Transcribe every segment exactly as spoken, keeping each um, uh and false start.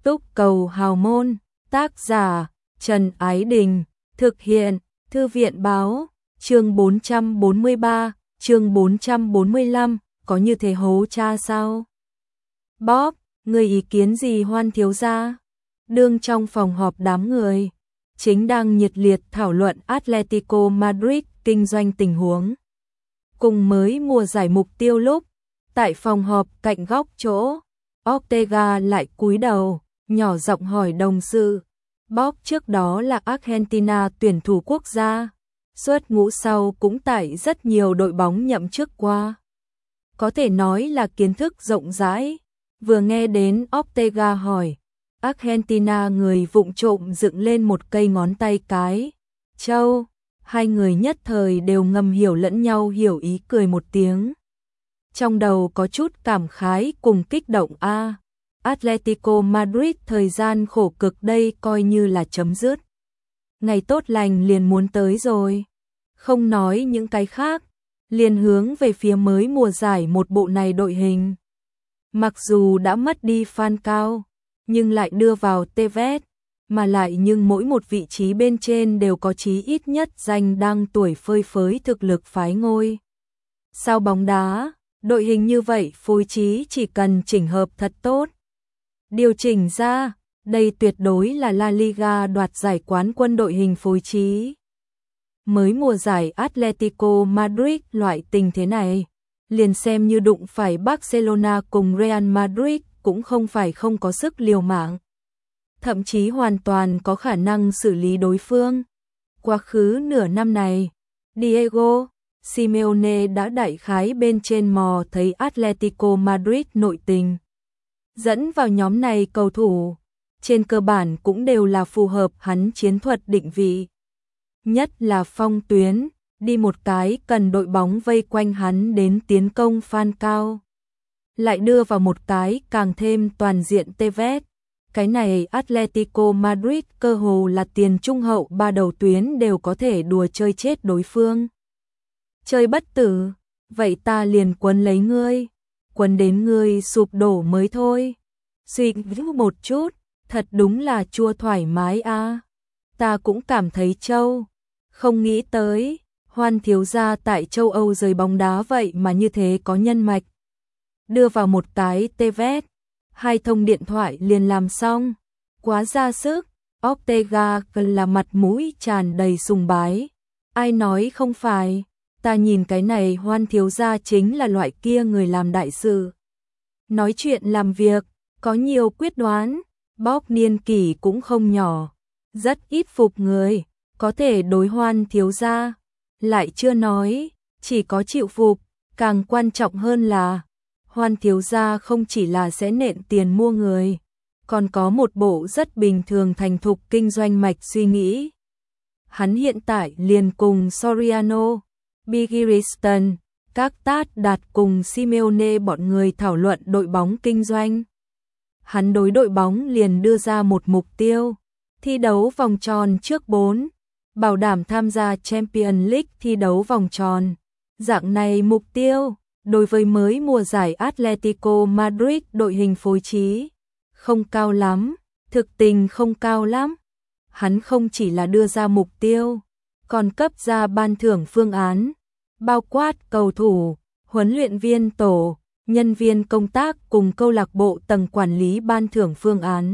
Túc cầu hào môn, tác giả Trần Ái Đình, thực hiện Thư viện Báo, chương bốn trăm bốn mươi ba, chương bốn trăm bốn mươi lăm, có như thế hố cha sao? Bob, người ý kiến gì Hoan thiếu gia? Đương trong phòng họp đám người, chính đang nhiệt liệt thảo luận Atletico Madrid kinh doanh tình huống. Cùng mới mùa giải mục tiêu lúc, tại phòng họp cạnh góc chỗ, Ortega lại cúi đầu, nhỏ giọng hỏi đồng sự. Bob trước đó là Argentina tuyển thủ quốc gia, suốt ngũ sau cũng tại rất nhiều đội bóng nhậm chức qua. Có thể nói là kiến thức rộng rãi. Vừa nghe đến Ortega hỏi, Argentina người vụng trộm dựng lên một cây ngón tay cái. Châu, hai người nhất thời đều ngầm hiểu lẫn nhau hiểu ý cười một tiếng. Trong đầu có chút cảm khái cùng kích động a. À, Atletico Madrid thời gian khổ cực đây coi như là chấm dứt. Ngày tốt lành liền muốn tới rồi. Không nói những cái khác, liền hướng về phía mới mùa giải một bộ này đội hình. Mặc dù đã mất đi Falcao, nhưng lại đưa vào Tevez, mà lại nhưng mỗi một vị trí bên trên đều có chí ít nhất danh đang tuổi phơi phới thực lực phái ngôi. Sao bóng đá, đội hình như vậy phối trí chỉ cần chỉnh hợp thật tốt. Điều chỉnh ra, đây tuyệt đối là La Liga đoạt giải quán quân đội hình phối trí. Mới mùa giải Atletico Madrid loại tình thế này, liền xem như đụng phải Barcelona cùng Real Madrid cũng không phải không có sức liều mạng. Thậm chí hoàn toàn có khả năng xử lý đối phương. Quá khứ nửa năm này, Diego Simeone đã đại khái bên trên mò thấy Atletico Madrid nội tình. Dẫn vào nhóm này cầu thủ, trên cơ bản cũng đều là phù hợp hắn chiến thuật định vị. Nhất là phong tuyến, đi một cái cần đội bóng vây quanh hắn đến tiến công Falcao. Lại đưa vào một cái càng thêm toàn diện Tevez. Cái này Atletico Madrid cơ hồ là tiền trung hậu ba đầu tuyến đều có thể đùa chơi chết đối phương. Chơi bất tử, vậy ta liền quấn lấy ngươi, quấn đến ngươi sụp đổ mới thôi. Suy nghĩ một chút, thật đúng là chua thoải mái a. À. Ta cũng cảm thấy trâu, không nghĩ tới, Hoan thiếu gia tại châu Âu rời bóng đá vậy mà như thế có nhân mạch. Đưa vào một cái Tevez, hai thông điện thoại liền làm xong, quá ra sức. Ortega là mặt mũi tràn đầy sùng bái. Ai nói không phải, ta nhìn cái này Hoan thiếu gia chính là loại kia người làm đại sự. Nói chuyện làm việc, có nhiều quyết đoán, Bob niên kỷ cũng không nhỏ, rất ít phục người, có thể đối Hoan thiếu gia. Lại chưa nói, chỉ có chịu phục, càng quan trọng hơn là Hoan thiếu gia không chỉ là sẽ nện tiền mua người, còn có một bộ rất bình thường thành thục kinh doanh mạch suy nghĩ. Hắn hiện tại liền cùng Soriano, Bigiriston, các tát đạt cùng Simeone bọn người thảo luận đội bóng kinh doanh. Hắn đối đội bóng liền đưa ra một mục tiêu, thi đấu vòng tròn trước bốn, bảo đảm tham gia Champions League thi đấu vòng tròn. Dạng này mục tiêu, đối với mới mùa giải Atletico Madrid đội hình phối trí, không cao lắm, thực tình không cao lắm. Hắn không chỉ là đưa ra mục tiêu, còn cấp ra ban thưởng phương án, bao quát cầu thủ, huấn luyện viên tổ, nhân viên công tác cùng câu lạc bộ tầng quản lý ban thưởng phương án.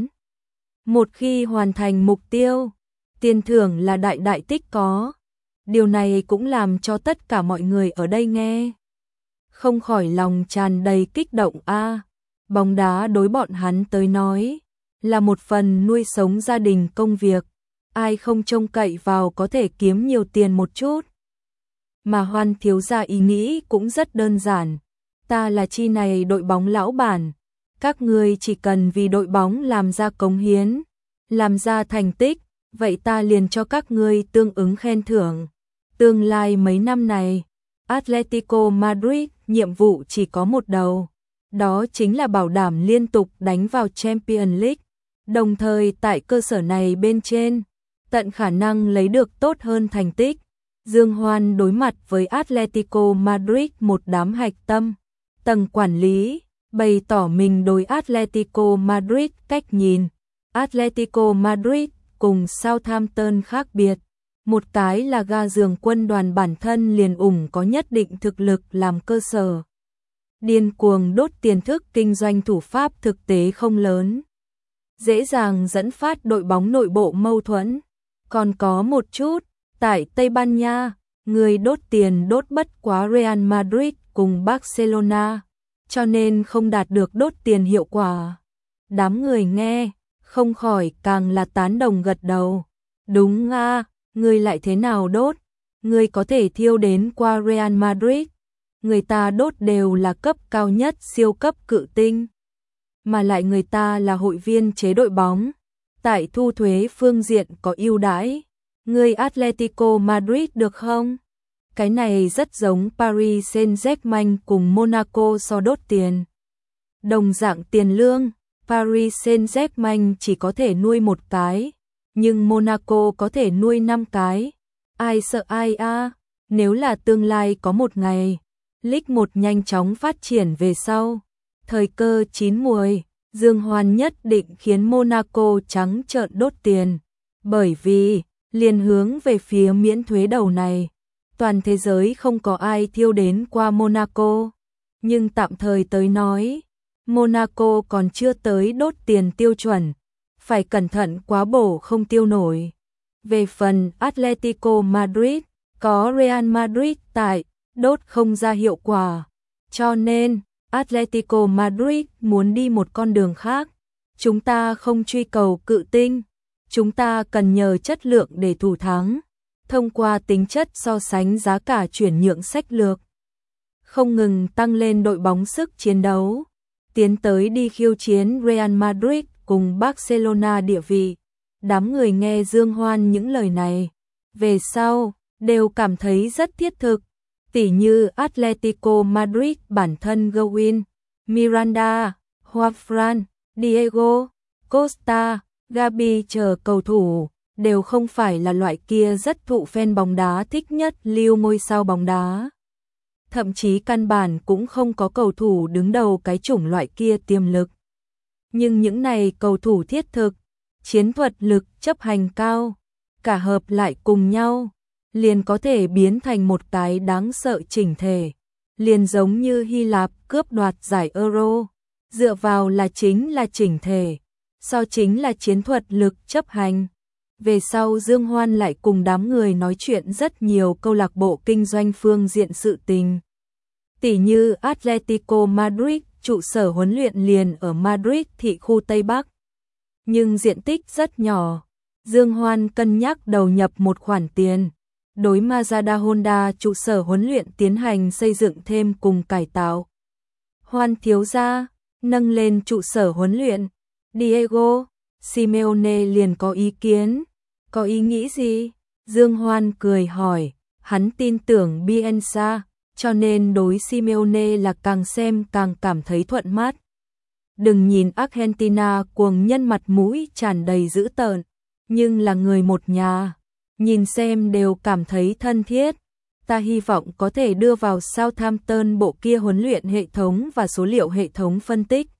Một khi hoàn thành mục tiêu, tiền thưởng là đại đại tích có. Điều này cũng làm cho tất cả mọi người ở đây nghe không khỏi lòng tràn đầy kích động a. À, bóng đá đối bọn hắn tới nói là một phần nuôi sống gia đình công việc, ai không trông cậy vào có thể kiếm nhiều tiền một chút. Mà Hoan thiếu gia ý nghĩ cũng rất đơn giản, ta là chi này đội bóng lão bản, các ngươi chỉ cần vì đội bóng làm ra cống hiến, làm ra thành tích, vậy ta liền cho các ngươi tương ứng khen thưởng. Tương lai mấy năm này, Atletico Madrid nhiệm vụ chỉ có một đầu, đó chính là bảo đảm liên tục đánh vào Champions League, đồng thời tại cơ sở này bên trên, tận khả năng lấy được tốt hơn thành tích. Dương Hoan đối mặt với Atletico Madrid một đám hạch tâm, tầng quản lý, bày tỏ mình đối Atletico Madrid cách nhìn, Atletico Madrid cùng Southampton khác biệt. Một cái là ga giường quân đoàn bản thân liền ủng có nhất định thực lực làm cơ sở. Điên cuồng đốt tiền thức kinh doanh thủ pháp thực tế không lớn. Dễ dàng dẫn phát đội bóng nội bộ mâu thuẫn. Còn có một chút, tại Tây Ban Nha, người đốt tiền đốt bất quá Real Madrid cùng Barcelona, cho nên không đạt được đốt tiền hiệu quả. Đám người nghe, không khỏi càng là tán đồng gật đầu. Đúng nga, người lại thế nào đốt? Người có thể thiêu đến qua Real Madrid. Người ta đốt đều là cấp cao nhất siêu cấp cự tinh. Mà lại người ta là hội viên chế đội bóng. Tại thu thuế phương diện có ưu đãi. Người Atletico Madrid được không? Cái này rất giống Paris Saint-Germain cùng Monaco so đốt tiền. Đồng dạng tiền lương, Paris Saint-Germain chỉ có thể nuôi một cái, nhưng Monaco có thể nuôi năm cái. Ai sợ ai a? Nếu là tương lai có một ngày, League một nhanh chóng phát triển về sau, thời cơ chín muồi, Dương Hoan nhất định khiến Monaco trắng trợn đốt tiền, bởi vì liền hướng về phía miễn thuế đầu này. Toàn thế giới không có ai thiêu đến qua Monaco, nhưng tạm thời tới nói, Monaco còn chưa tới đốt tiền tiêu chuẩn, phải cẩn thận quá bổ không tiêu nổi. Về phần Atletico Madrid, có Real Madrid tại, đốt không ra hiệu quả, cho nên Atletico Madrid muốn đi một con đường khác. Chúng ta không truy cầu cự tinh, chúng ta cần nhờ chất lượng để thủ thắng. Thông qua tính chất so sánh giá cả chuyển nhượng sách lược, không ngừng tăng lên đội bóng sức chiến đấu, tiến tới đi khiêu chiến Real Madrid cùng Barcelona địa vị. Đám người nghe Dương Hoan những lời này, về sau, đều cảm thấy rất thiết thực. Tỉ như Atletico Madrid bản thân Gowin, Miranda, Juanfran, Diego, Costa, Gabi chờ cầu thủ, đều không phải là loại kia rất thụ fan bóng đá thích nhất lưu ngôi sao bóng đá. Thậm chí căn bản cũng không có cầu thủ đứng đầu cái chủng loại kia tiềm lực. Nhưng những này cầu thủ thiết thực, chiến thuật lực chấp hành cao, cả hợp lại cùng nhau, liền có thể biến thành một cái đáng sợ chỉnh thể. Liền giống như Hy Lạp cướp đoạt giải Euro, dựa vào là chính là chỉnh thể, so chính là chiến thuật lực chấp hành. Về sau Dương Hoan lại cùng đám người nói chuyện rất nhiều câu lạc bộ kinh doanh phương diện sự tình. Tỷ như Atletico Madrid, trụ sở huấn luyện liền ở Madrid thị khu Tây Bắc. Nhưng diện tích rất nhỏ, Dương Hoan cân nhắc đầu nhập một khoản tiền, đối Mazda Honda trụ sở huấn luyện tiến hành xây dựng thêm cùng cải tạo. Hoan thiếu gia, nâng lên trụ sở huấn luyện, Diego Simeone liền có ý kiến. Có ý nghĩ gì? Dương Hoan cười hỏi, hắn tin tưởng Bielsa, cho nên đối Simeone là càng xem càng cảm thấy thuận mắt. Đừng nhìn Argentina cuồng nhân mặt mũi tràn đầy dữ tợn, nhưng là người một nhà, nhìn xem đều cảm thấy thân thiết. Ta hy vọng có thể đưa vào Southampton bộ kia huấn luyện hệ thống và số liệu hệ thống phân tích.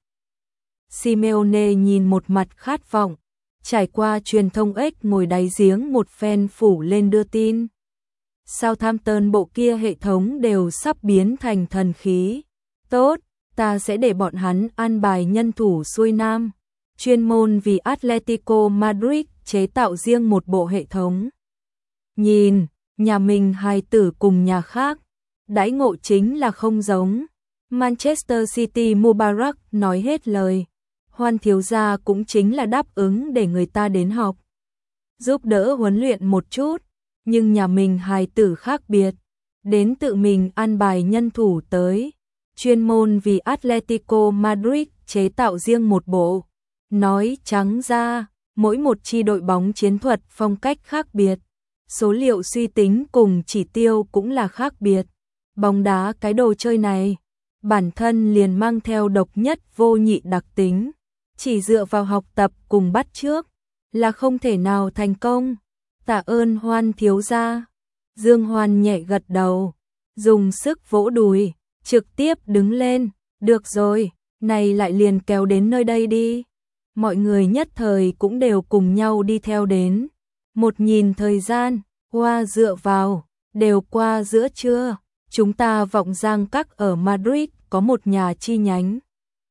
Simeone nhìn một mặt khát vọng, trải qua truyền thông ếch ngồi đáy giếng một phen phủ lên đưa tin. Southampton bộ kia hệ thống đều sắp biến thành thần khí. Tốt, ta sẽ để bọn hắn an bài nhân thủ xuôi nam, chuyên môn vì Atletico Madrid chế tạo riêng một bộ hệ thống. Nhìn, nhà mình hài tử cùng nhà khác, đãi ngộ chính là không giống. Manchester City Mubarak nói hết lời. Hoan thiếu gia cũng chính là đáp ứng để người ta đến học, giúp đỡ huấn luyện một chút, nhưng nhà mình hài tử khác biệt, đến tự mình an bài nhân thủ tới, chuyên môn vì Atletico Madrid chế tạo riêng một bộ. Nói trắng ra, mỗi một chi đội bóng chiến thuật phong cách khác biệt, số liệu suy tính cùng chỉ tiêu cũng là khác biệt. Bóng đá cái đồ chơi này, bản thân liền mang theo độc nhất vô nhị đặc tính. Chỉ dựa vào học tập cùng bắt chước là không thể nào thành công. Tạ ơn Hoan thiếu gia. Dương Hoan nhẹ gật đầu, dùng sức vỗ đùi, trực tiếp đứng lên. Được rồi, này lại liền kéo đến nơi đây đi. mọi người nhất thời cũng đều cùng nhau đi theo đến. Một nhìn thời gian, qua dựa vào, đều qua giữa trưa, chúng ta Vọng Giang Các ở Madrid có một nhà chi nhánh.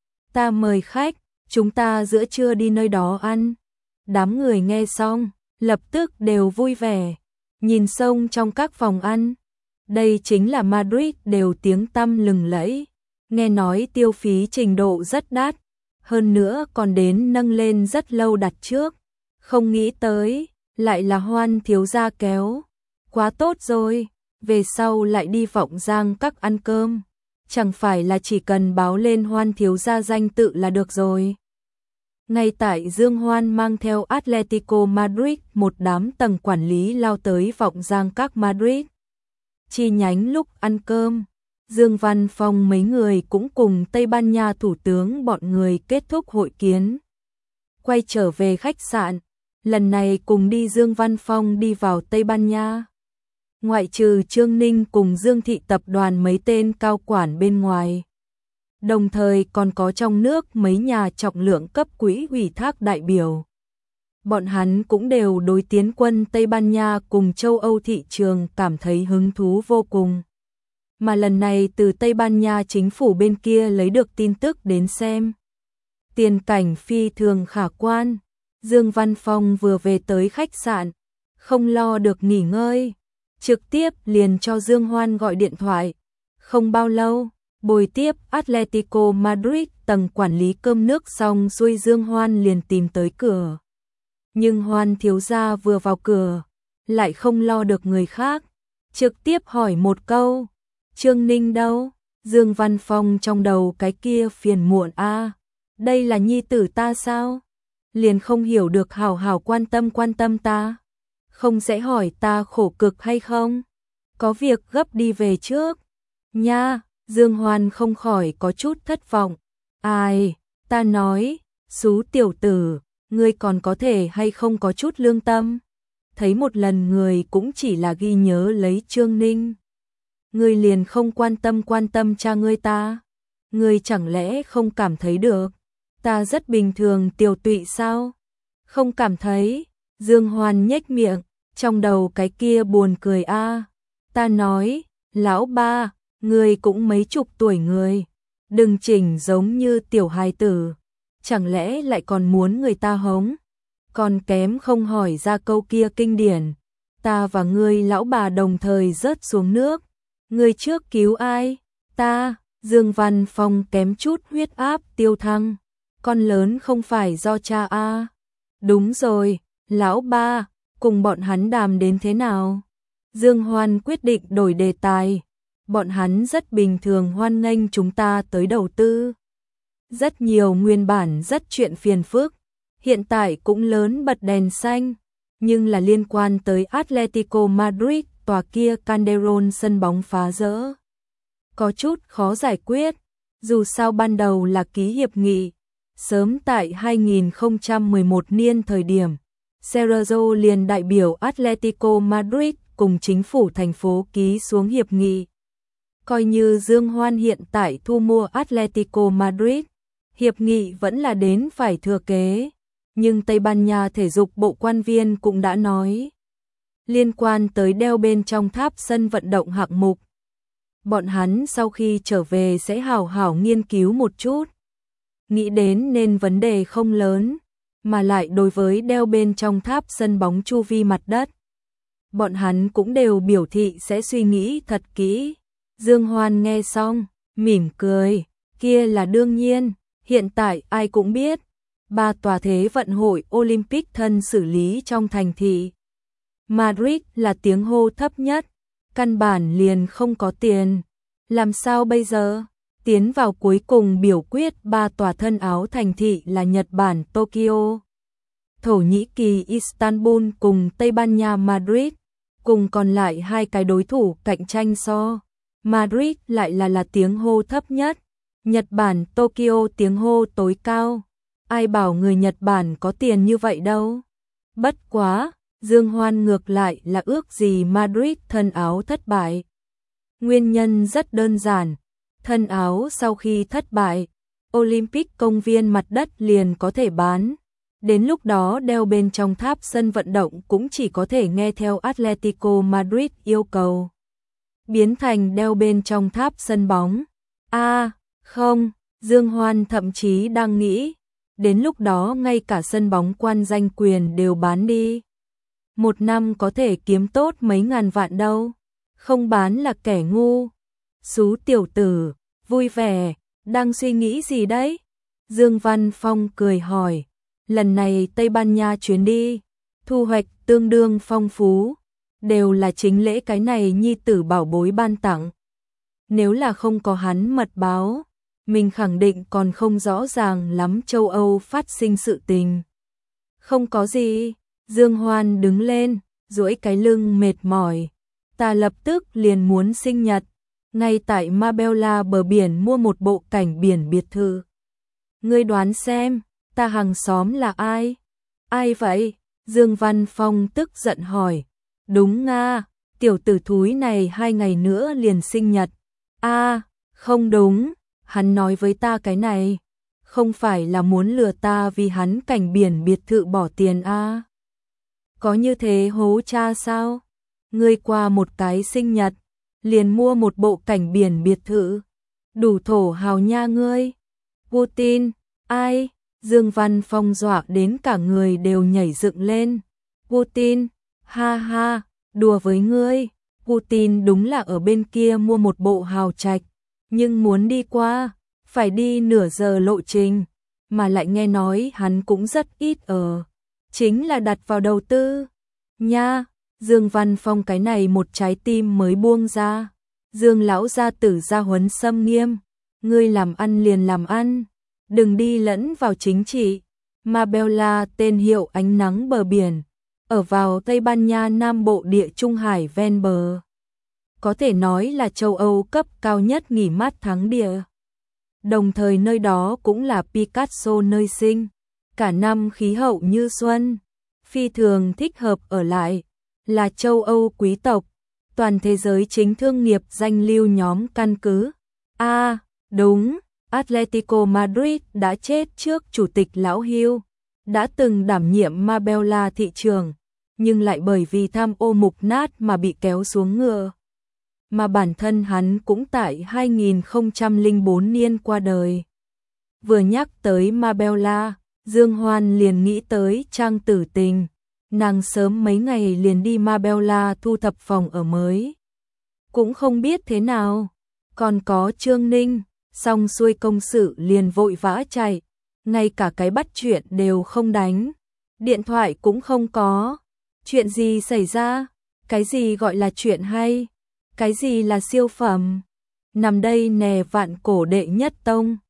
Ta mời khách, chúng ta giữa trưa đi nơi đó ăn. Đám người nghe xong, lập tức đều vui vẻ, nhìn xông trong các phòng ăn. Đây chính là Madrid đều tiếng tăm lừng lẫy, nghe nói tiêu phí trình độ rất đắt, hơn nữa còn đến nâng lên rất lâu đặt trước. Không nghĩ tới, lại là Hoan thiếu gia kéo. Quá tốt rồi, về sau lại đi Vọng Giang Các ăn cơm. Chẳng phải là chỉ cần báo lên Hoan thiếu gia danh tự là được rồi. Ngay tại Dương Hoan mang theo Atletico Madrid một đám tầng quản lý lao tới Vọng Giang Các Madrid. Chi nhánh lúc ăn cơm, Dương Văn Phong mấy người cũng cùng Tây Ban Nha thủ tướng bọn người kết thúc hội kiến. Quay trở về khách sạn, lần này cùng đi Dương Văn Phong đi vào Tây Ban Nha. Ngoại trừ Trương Ninh cùng Dương Thị tập đoàn mấy tên cao quản bên ngoài. Đồng thời còn có trong nước mấy nhà trọng lượng cấp quỹ ủy thác đại biểu. Bọn hắn cũng đều đối tiến quân Tây Ban Nha cùng châu Âu thị trường cảm thấy hứng thú vô cùng. Mà lần này từ Tây Ban Nha chính phủ bên kia lấy được tin tức đến xem. Tiền cảnh phi thường khả quan. Dương Văn Phong vừa về tới khách sạn, không lo được nghỉ ngơi, trực tiếp liền cho Dương Hoan gọi điện thoại. Không bao lâu, bồi tiếp Atletico Madrid tầng quản lý cơm nước xong xuôi, Dương Hoan liền tìm tới cửa. Nhưng Hoan thiếu gia vừa vào cửa, lại không lo được người khác, trực tiếp hỏi một câu, Trương Ninh đâu? Dương Văn Phong trong đầu cái kia phiền muộn a, đây là nhi tử ta sao? Liền không hiểu được hảo hảo quan tâm quan tâm ta, không sẽ hỏi ta khổ cực hay không? Có việc gấp đi về trước. Nha, Dương Hoan không khỏi có chút thất vọng. Ai, ta nói, xú tiểu tử, ngươi còn có thể hay không có chút lương tâm? Thấy một lần người cũng chỉ là ghi nhớ lấy Trương Ninh. Ngươi liền không quan tâm quan tâm cha ngươi ta? Ngươi chẳng lẽ không cảm thấy được? Ta rất bình thường tiểu tụy sao? Không cảm thấy? Dương Hoan nhếch miệng, trong đầu cái kia buồn cười a. Ta nói, lão ba, ngươi cũng mấy chục tuổi người, đừng chỉnh giống như tiểu hài tử, chẳng lẽ lại còn muốn người ta hống? Còn kém không hỏi ra câu kia kinh điển, ta và ngươi lão bà đồng thời rớt xuống nước, ngươi trước cứu ai? Ta. Dương Văn Phong kém chút huyết áp tiêu thăng, con lớn không phải do cha a. Đúng rồi, lão ba, cùng bọn hắn đàm đến thế nào? Dương Hoan quyết định đổi đề tài. Bọn hắn rất bình thường hoan nghênh chúng ta tới đầu tư. Rất nhiều nguyên bản rất chuyện phiền phức, hiện tại cũng lớn bật đèn xanh, nhưng là liên quan tới Atletico Madrid tòa kia Calderón sân bóng phá rỡ. Có chút khó giải quyết, dù sao ban đầu là ký hiệp nghị. Sớm tại hai nghìn không trăm mười một niên thời điểm, Sergio liền đại biểu Atletico Madrid cùng chính phủ thành phố ký xuống hiệp nghị. Coi như Dương Hoan hiện tại thu mua Atletico Madrid, hiệp nghị vẫn là đến phải thừa kế. Nhưng Tây Ban Nha thể dục bộ quan viên cũng đã nói, liên quan tới đeo bên trong tháp sân vận động hạng mục, bọn hắn sau khi trở về sẽ hảo hảo nghiên cứu một chút. Nghĩ đến nên vấn đề không lớn, mà lại đối với đeo bên trong tháp sân bóng chu vi mặt đất, bọn hắn cũng đều biểu thị sẽ suy nghĩ thật kỹ. Dương Hoan nghe xong, mỉm cười, kia là đương nhiên, hiện tại ai cũng biết, ba tòa thế vận hội Olympic thân xử lý trong thành thị. Madrid là tiếng hô thấp nhất, căn bản liền không có tiền. Làm sao bây giờ? Tiến vào cuối cùng biểu quyết ba tòa thân áo thành thị là Nhật Bản Tokyo, Thổ Nhĩ Kỳ Istanbul cùng Tây Ban Nha Madrid, cùng còn lại hai cái đối thủ cạnh tranh so. Madrid lại là là tiếng hô thấp nhất, Nhật Bản Tokyo tiếng hô tối cao. Ai bảo người Nhật Bản có tiền như vậy đâu. Bất quá, Dương Hoan ngược lại là ước gì Madrid thân áo thất bại. Nguyên nhân rất đơn giản, thân áo sau khi thất bại, Olympic công viên mặt đất liền có thể bán. Đến lúc đó đeo bên trong tháp sân vận động cũng chỉ có thể nghe theo Atletico Madrid yêu cầu. Biến thành đeo bên trong tháp sân bóng. A, à, không, Dương Hoan thậm chí đang nghĩ, đến lúc đó ngay cả sân bóng quan danh quyền đều bán đi. Một năm có thể kiếm tốt mấy ngàn vạn đâu, không bán là kẻ ngu. Xú tiểu tử, vui vẻ, đang suy nghĩ gì đấy? Dương Văn Phong cười hỏi, lần này Tây Ban Nha chuyến đi, thu hoạch tương đương phong phú, đều là chính lễ cái này nhi tử bảo bối ban tặng. Nếu là không có hắn mật báo, mình khẳng định còn không rõ ràng lắm châu Âu phát sinh sự tình. Không có gì, Dương Hoan đứng lên, duỗi cái lưng mệt mỏi. Ta lập tức liền muốn sinh nhật, ngay tại Marbella bờ biển mua một bộ cảnh biển biệt thự. Ngươi đoán xem, ta hàng xóm là ai? Ai vậy? Dương Văn Phong tức giận hỏi. Đúng nga, tiểu tử thúi này hai ngày nữa liền sinh nhật. A, à, không đúng, hắn nói với ta cái này, không phải là muốn lừa ta vì hắn cảnh biển biệt thự bỏ tiền a? À? Có như thế hố cha sao? Ngươi qua một cái sinh nhật, liền mua một bộ cảnh biển biệt thự, đủ thổ hào nha ngươi. Putin, ai? Dương Văn Phong dọa đến cả người đều nhảy dựng lên. Putin, ha ha, đùa với ngươi. Putin đúng là ở bên kia mua một bộ hào trạch, nhưng muốn đi qua, phải đi nửa giờ lộ trình, mà lại nghe nói hắn cũng rất ít ở. Chính là đặt vào đầu tư. Nha, Dương Văn Phong cái này một trái tim mới buông ra. Dương lão gia tử gia huấn xâm nghiêm, ngươi làm ăn liền làm ăn, đừng đi lẫn vào chính trị. Marbella tên hiệu ánh nắng bờ biển, ở vào Tây Ban Nha Nam Bộ địa Trung Hải ven bờ. Có thể nói là châu Âu cấp cao nhất nghỉ mát thắng địa. Đồng thời nơi đó cũng là Picasso nơi sinh, cả năm khí hậu như xuân, phi thường thích hợp ở lại, là châu Âu quý tộc, toàn thế giới chính thương nghiệp danh lưu nhóm căn cứ. A, à, đúng, Atletico Madrid đã chết trước chủ tịch lão Hugh, đã từng đảm nhiệm Marbella thị trường, nhưng lại bởi vì tham ô mục nát mà bị kéo xuống ngựa. Mà bản thân hắn cũng tại hai nghìn không trăm lẻ bốn niên qua đời. Vừa nhắc tới Marbella, Dương Hoan liền nghĩ tới Trang Tử Tình, nàng sớm mấy ngày liền đi Marbella thu thập phòng ở mới. Cũng không biết thế nào, còn có Trương Ninh, xong xuôi công sự liền vội vã chạy, ngay cả cái bắt chuyện đều không đánh, điện thoại cũng không có. Chuyện gì xảy ra? Cái gì gọi là chuyện hay? Cái gì là siêu phẩm? Nằm đây nè vạn cổ đệ nhất tông.